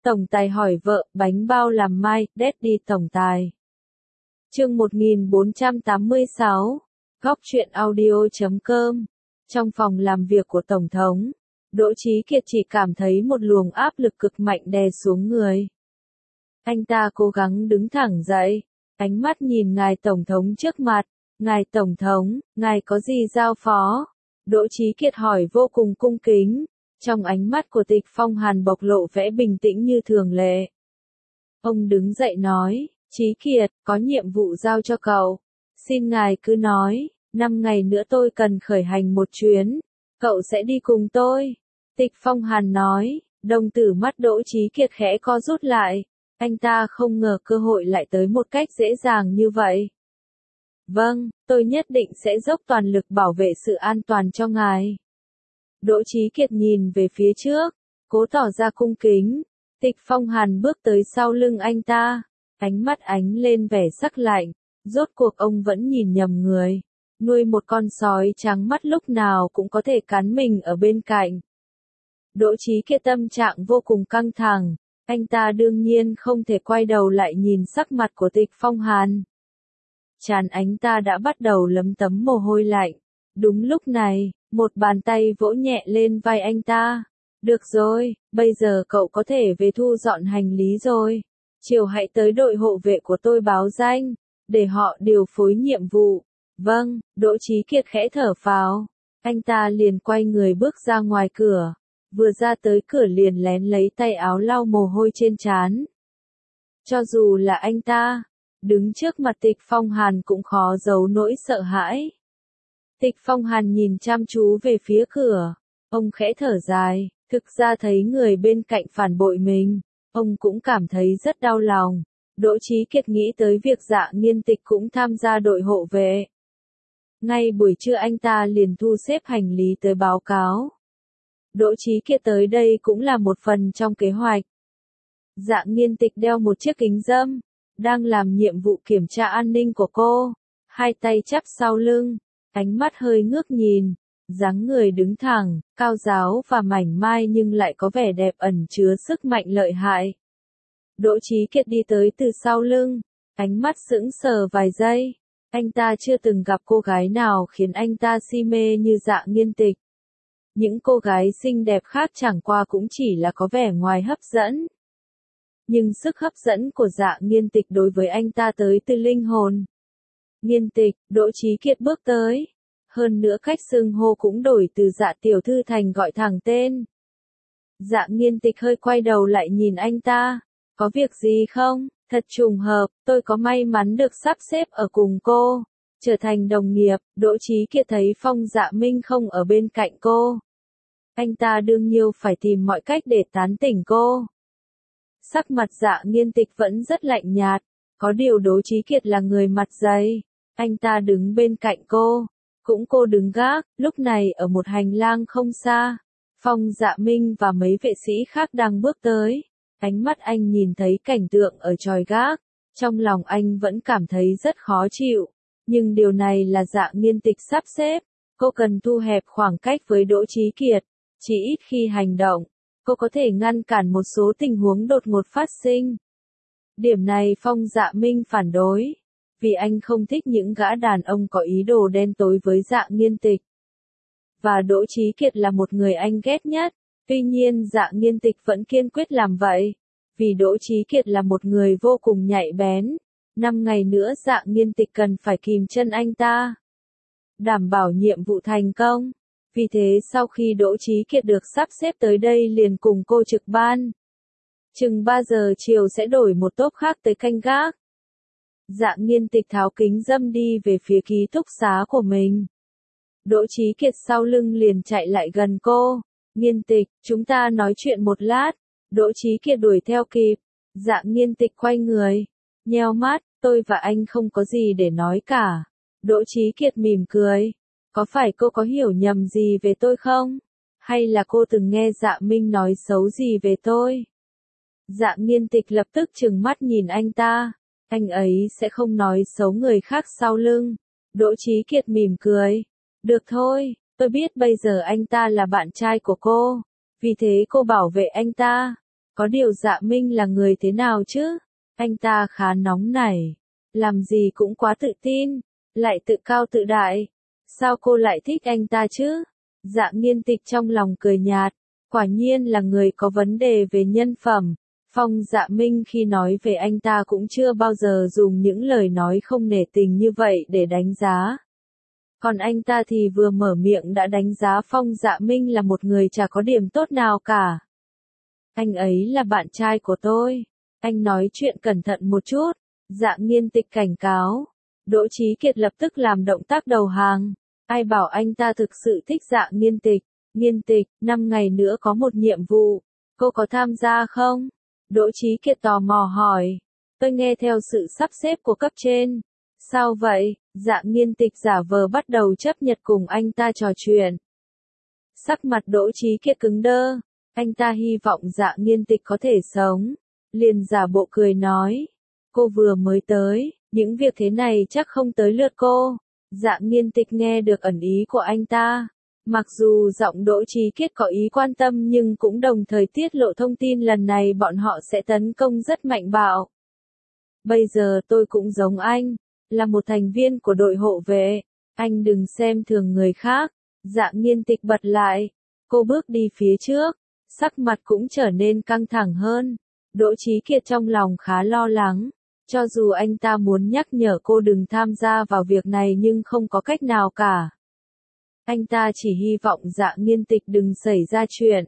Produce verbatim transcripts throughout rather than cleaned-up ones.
Tổng tài hỏi vợ, bánh bao làm mai, Daddy tổng tài. Chương một nghìn bốn trăm tám mươi sáu, góc truyện audio chấm com. Trong phòng làm việc của Tổng thống, Đỗ Chí Kiệt chỉ cảm thấy một luồng áp lực cực mạnh đè xuống người. Anh ta cố gắng đứng thẳng dậy, ánh mắt nhìn ngài Tổng thống trước mặt. Ngài Tổng thống, ngài có gì giao phó? Đỗ Chí Kiệt hỏi vô cùng cung kính. Trong ánh mắt của Tịch Phong Hàn bộc lộ vẻ bình tĩnh như thường lệ. Ông đứng dậy nói, Chí Kiệt, có nhiệm vụ giao cho cậu. Xin ngài cứ nói, năm ngày nữa tôi cần khởi hành một chuyến. Cậu sẽ đi cùng tôi. Tịch Phong Hàn nói, đồng tử mắt Đỗ Chí Kiệt khẽ co rút lại. Anh ta không ngờ cơ hội lại tới một cách dễ dàng như vậy. Vâng, tôi nhất định sẽ dốc toàn lực bảo vệ sự an toàn cho ngài. Đỗ Chí Kiệt nhìn về phía trước, cố tỏ ra cung kính. Tịch Phong Hàn bước tới sau lưng anh ta, ánh mắt ánh lên vẻ sắc lạnh. Rốt cuộc ông vẫn nhìn nhầm người, nuôi một con sói trắng mắt lúc nào cũng có thể cắn mình ở bên cạnh. Đỗ Chí Kiệt tâm trạng vô cùng căng thẳng, anh ta đương nhiên không thể quay đầu lại nhìn sắc mặt của Tịch Phong Hàn. Trán anh ta đã bắt đầu lấm tấm mồ hôi lạnh. Đúng lúc này, một bàn tay vỗ nhẹ lên vai anh ta. Được rồi, bây giờ cậu có thể về thu dọn hành lý rồi. Chiều hãy tới đội hộ vệ của tôi báo danh, để họ điều phối nhiệm vụ. Vâng, Đỗ Chí Kiệt khẽ thở phào. Anh ta liền quay người bước ra ngoài cửa. Vừa ra tới cửa liền lén lấy tay áo lau mồ hôi trên trán. Cho dù là anh ta, đứng trước mặt Tịch Phong Hàn cũng khó giấu nỗi sợ hãi. Tịch Phong Hàn nhìn chăm chú về phía cửa, ông khẽ thở dài, thực ra thấy người bên cạnh phản bội mình, ông cũng cảm thấy rất đau lòng. Đỗ Chí Kiệt nghĩ tới việc Dạ Nghiên Tịch cũng tham gia đội hộ vệ. Ngay buổi trưa anh ta liền thu xếp hành lý tới báo cáo. Đỗ Chí Kiệt tới đây cũng là một phần trong kế hoạch. Dạ Nghiên Tịch đeo một chiếc kính râm, đang làm nhiệm vụ kiểm tra an ninh của cô, hai tay chắp sau lưng, ánh mắt hơi ngước nhìn, dáng người đứng thẳng, cao ráo và mảnh mai nhưng lại có vẻ đẹp ẩn chứa sức mạnh lợi hại. Đỗ Chí Kiệt đi tới từ sau lưng, ánh mắt sững sờ vài giây, anh ta chưa từng gặp cô gái nào khiến anh ta si mê như Dạ Nghiên Tịch. Những cô gái xinh đẹp khác chẳng qua cũng chỉ là có vẻ ngoài hấp dẫn. Nhưng sức hấp dẫn của Dạ Nghiên Tịch đối với anh ta tới từ linh hồn. Nghiên Tịch, Đỗ Chí Kiệt bước tới. Hơn nữa cách xưng hô cũng đổi từ Dạ tiểu thư thành gọi thẳng tên. Dạ Nghiên Tịch hơi quay đầu lại nhìn anh ta. Có việc gì không? Thật trùng hợp, tôi có may mắn được sắp xếp ở cùng cô. Trở thành đồng nghiệp, Đỗ Chí Kiệt thấy Phong Dạ Minh không ở bên cạnh cô. Anh ta đương nhiên phải tìm mọi cách để tán tỉnh cô. Sắc mặt Dạ Nghiên Tịch vẫn rất lạnh nhạt, có điều Đỗ Chí Kiệt là người mặt dày. Anh ta đứng bên cạnh cô, cũng cô đứng gác, lúc này ở một hành lang không xa. Phong Dạ Minh và mấy vệ sĩ khác đang bước tới. Ánh mắt anh nhìn thấy cảnh tượng ở chòi gác, trong lòng anh vẫn cảm thấy rất khó chịu. Nhưng điều này là Dạ Nghiên Tịch sắp xếp, cô cần thu hẹp khoảng cách với Đỗ Chí Kiệt, chỉ ít khi hành động, cô có thể ngăn cản một số tình huống đột ngột phát sinh. Điểm này Phong Dạ Minh phản đối, vì anh không thích những gã đàn ông có ý đồ đen tối với Dạ Nghiên Tịch. Và Đỗ Chí Kiệt là một người anh ghét nhất, tuy nhiên Dạ Nghiên Tịch vẫn kiên quyết làm vậy, vì Đỗ Chí Kiệt là một người vô cùng nhạy bén. Năm ngày nữa Dạ Nghiên Tịch cần phải kìm chân anh ta, đảm bảo nhiệm vụ thành công. Vì thế sau khi Đỗ Chí Kiệt được sắp xếp tới đây liền cùng cô trực ban. Chừng ba giờ chiều sẽ đổi một tốp khác tới canh gác. Dạ Nghiên Tịch tháo kính râm đi về phía ký túc xá của mình. Đỗ Chí Kiệt sau lưng liền chạy lại gần cô. Nghiên Tịch, chúng ta nói chuyện một lát. Đỗ Chí Kiệt đuổi theo kịp. Dạ Nghiên Tịch quay người, nheo mắt, tôi và anh không có gì để nói cả. Đỗ Chí Kiệt mỉm cười. Có phải cô có hiểu nhầm gì về tôi không? Hay là cô từng nghe Dạ Minh nói xấu gì về tôi? Dạ Nghiên Tịch lập tức trừng mắt nhìn anh ta. Anh ấy sẽ không nói xấu người khác sau lưng. Đỗ Chí Kiệt mỉm cười. Được thôi, tôi biết bây giờ anh ta là bạn trai của cô. Vì thế cô bảo vệ anh ta. Có điều Dạ Minh là người thế nào chứ? Anh ta khá nóng nảy, làm gì cũng quá tự tin, lại tự cao tự đại. Sao cô lại thích anh ta chứ? Dạ Nghiên Tịch trong lòng cười nhạt, quả nhiên là người có vấn đề về nhân phẩm. Phong Dạ Minh khi nói về anh ta cũng chưa bao giờ dùng những lời nói không nể tình như vậy để đánh giá. Còn anh ta thì vừa mở miệng đã đánh giá Phong Dạ Minh là một người chả có điểm tốt nào cả. Anh ấy là bạn trai của tôi. Anh nói chuyện cẩn thận một chút. Dạ Nghiên Tịch cảnh cáo. Đỗ Chí Kiệt lập tức làm động tác đầu hàng. Ai bảo anh ta thực sự thích Dạ Nghiên Tịch. Nghiên Tịch, năm ngày nữa có một nhiệm vụ. Cô có tham gia không? Đỗ Chí Kiệt tò mò hỏi. Tôi nghe theo sự sắp xếp của cấp trên. Sao vậy? Dạ Nghiên Tịch giả vờ bắt đầu chấp nhận cùng anh ta trò chuyện. Sắc mặt Đỗ Chí Kiệt cứng đơ. Anh ta hy vọng Dạ Nghiên Tịch có thể sống. Liền giả bộ cười nói. Cô vừa mới tới, những việc thế này chắc không tới lượt cô. Dạ Nghiên Tịch nghe được ẩn ý của anh ta. Mặc dù giọng Đỗ Chí Kiệt có ý quan tâm nhưng cũng đồng thời tiết lộ thông tin lần này bọn họ sẽ tấn công rất mạnh bạo. Bây giờ tôi cũng giống anh, là một thành viên của đội hộ vệ. Anh đừng xem thường người khác. Dạ Nghiên Tịch bật lại. Cô bước đi phía trước. Sắc mặt cũng trở nên căng thẳng hơn. Đỗ Chí Kiệt trong lòng khá lo lắng. Cho dù anh ta muốn nhắc nhở cô đừng tham gia vào việc này nhưng không có cách nào cả. Anh ta chỉ hy vọng Dạ Nghiên Tịch đừng xảy ra chuyện.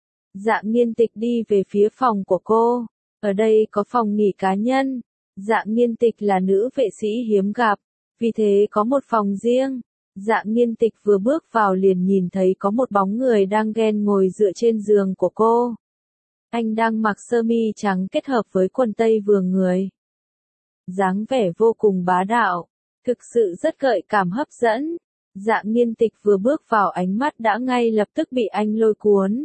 Dạ Nghiên Tịch đi về phía phòng của cô. Ở đây có phòng nghỉ cá nhân. Dạ Nghiên Tịch là nữ vệ sĩ hiếm gặp, vì thế có một phòng riêng. Dạ Nghiên Tịch vừa bước vào liền nhìn thấy có một bóng người đang ghen ngồi dựa trên giường của cô. Anh đang mặc sơ mi trắng kết hợp với quần tây vừa người. Dáng vẻ vô cùng bá đạo, thực sự rất gợi cảm hấp dẫn. Dạ Nghiên Tịch vừa bước vào ánh mắt đã ngay lập tức bị anh lôi cuốn.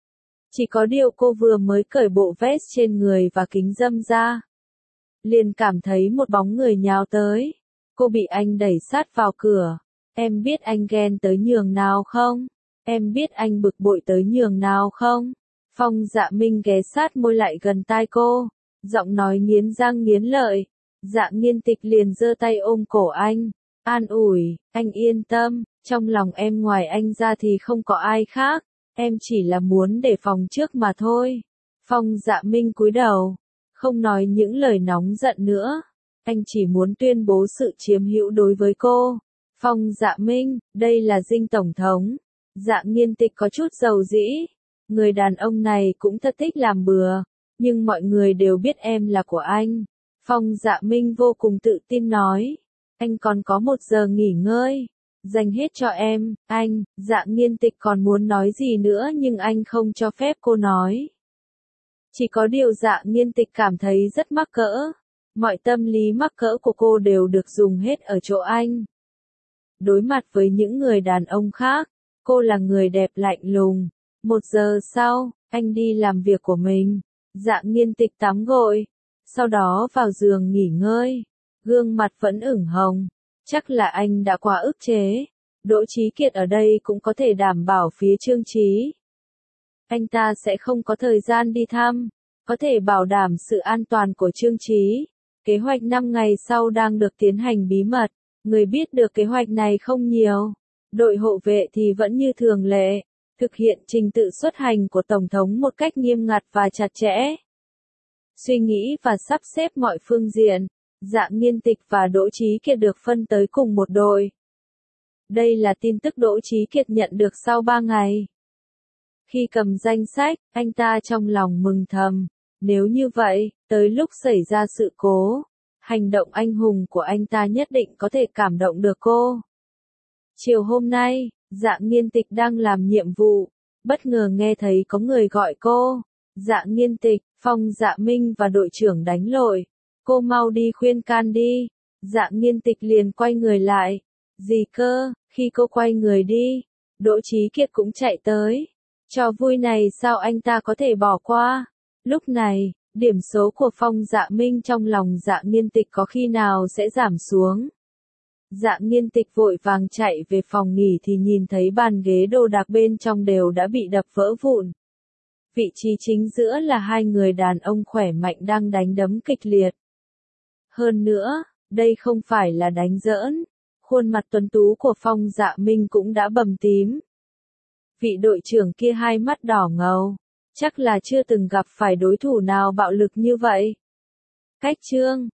Chỉ có điều cô vừa mới cởi bộ vest trên người và kính râm ra. Liền cảm thấy một bóng người nhào tới. Cô bị anh đẩy sát vào cửa. Em biết anh ghen tới nhường nào không? Em biết anh bực bội tới nhường nào không? Phong Dạ Minh ghé sát môi lại gần tai cô. Giọng nói nghiến răng nghiến lợi. Dạ Nghiên Tịch liền giơ tay ôm cổ anh. An ủi, anh yên tâm, trong lòng em ngoài anh ra thì không có ai khác. Em chỉ là muốn đề phòng trước mà thôi. Phong Dạ Minh cúi đầu. Không nói những lời nóng giận nữa. Anh chỉ muốn tuyên bố sự chiếm hữu đối với cô. Phong Dạ Minh, đây là Dinh Tổng thống. Dạ Nghiên Tịch có chút dầu dĩ. Người đàn ông này cũng thật thích làm bừa. Nhưng mọi người đều biết em là của anh. Phong Dạ Minh vô cùng tự tin nói. Anh còn có một giờ nghỉ ngơi. Dành hết cho em, anh. Dạ Nghiên Tịch còn muốn nói gì nữa nhưng anh không cho phép cô nói. Chỉ có điều Dạ Nghiên Tịch cảm thấy rất mắc cỡ. Mọi tâm lý mắc cỡ của cô đều được dùng hết ở chỗ anh. Đối mặt với những người đàn ông khác, cô là người đẹp lạnh lùng. Một giờ sau, anh đi làm việc của mình. Dạ Nghiên Tịch tắm gội. Sau đó vào giường nghỉ ngơi. Gương mặt vẫn ửng hồng. Chắc là anh đã quá ức chế. Đỗ Chí Kiệt ở đây cũng có thể đảm bảo phía Trương Chí. Anh ta sẽ không có thời gian đi thăm. Có thể bảo đảm sự an toàn của Trương Chí. Kế hoạch năm ngày sau đang được tiến hành bí mật. Người biết được kế hoạch này không nhiều. Đội hộ vệ thì vẫn như thường lệ. Thực hiện trình tự xuất hành của Tổng thống một cách nghiêm ngặt và chặt chẽ. Suy nghĩ và sắp xếp mọi phương diện. Dạ Nghiên Tịch và Đỗ Chí Kiệt được phân tới cùng một đội. Đây là tin tức Đỗ Chí Kiệt nhận được sau ba ngày. Khi cầm danh sách, anh ta trong lòng mừng thầm. Nếu như vậy, tới lúc xảy ra sự cố, hành động anh hùng của anh ta nhất định có thể cảm động được cô. Chiều hôm nay, Dạ Nghiên Tịch đang làm nhiệm vụ, bất ngờ nghe thấy có người gọi cô. Dạ Nghiên Tịch, Phong Dạ Minh và đội trưởng đánh lội. Cô mau đi khuyên can đi. Dạ Nghiên Tịch liền quay người lại. Gì cơ? Khi cô quay người đi, Đỗ Chí Kiệt cũng chạy tới. Trò vui này sao anh ta có thể bỏ qua? Lúc này, điểm số của Phong Dạ Minh trong lòng Dạ Nghiên Tịch có khi nào sẽ giảm xuống. Dạ Nghiên Tịch vội vàng chạy về phòng nghỉ thì nhìn thấy bàn ghế đồ đạc bên trong đều đã bị đập vỡ vụn. Vị trí chính giữa là hai người đàn ông khỏe mạnh đang đánh đấm kịch liệt. Hơn nữa, đây không phải là đánh giỡn. Khuôn mặt tuấn tú của Phong Dạ Minh cũng đã bầm tím. Vị đội trưởng kia hai mắt đỏ ngầu. Chắc là chưa từng gặp phải đối thủ nào bạo lực như vậy. Cách chương